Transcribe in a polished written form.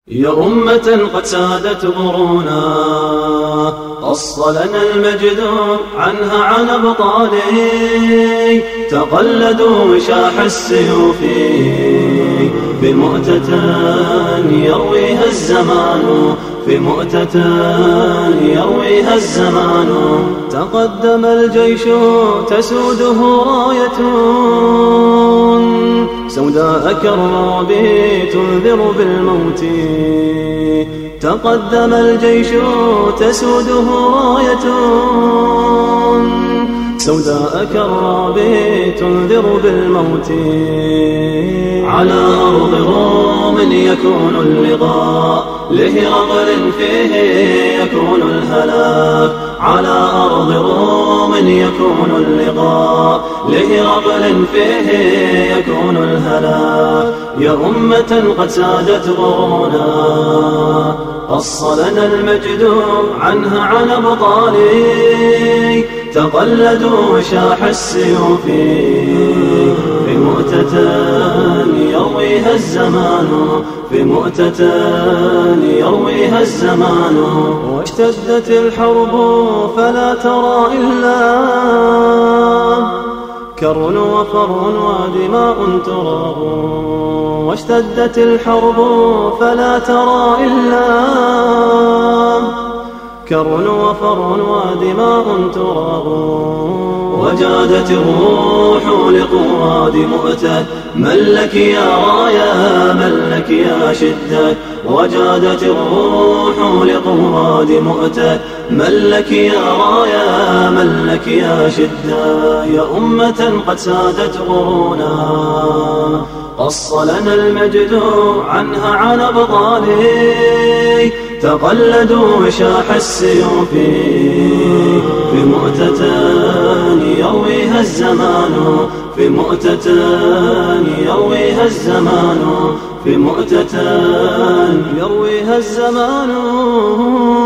يا أمة قد سادت غرونا، قص لنا المجد عنها عن أبطاله، تقلدوا وشاح السيوف بمؤتة يرويها الزمان، في مؤتة يرويها الزمان. تقدم الجيش تسوده راية سوداء كالرعب تنذر بالموت. تقدم الجيش تسوده راية سوداء كالرعب تنذر بالموت. على أرض روم يكون اللقاء، لهرقل فيه يكون الهلاك. على أرض روم يكون اللقاء، لهرقل فيه يكون الهلاك. يا أمة قد سادت غرونا، قص لنا المجد عنها عن أبطاله، تقلدوا وشاح السيوف بمؤتة يرويها الزمان، في مؤتة يرويها الزمان. واشتدت الحرب فلا ترى إلا كر وفر ودماء تراب. واشتدت الحرب فلا ترى إلا كر وفر ودماء تراب. وجادت الروح لقواد مؤتة، من لك يا رايا من لك يا شدة. وجادت الروح لقواد مؤتة، من لك يا رايا من لك يا شدة. يا أمة قد سادت غرونا، قص لنا المجد عنها عن أبطاله، تقلدوا وشاح السيوف في مؤتة يرويها الزمان، في مؤتة يرويها الزمان، في مؤتة يرويها الزمان.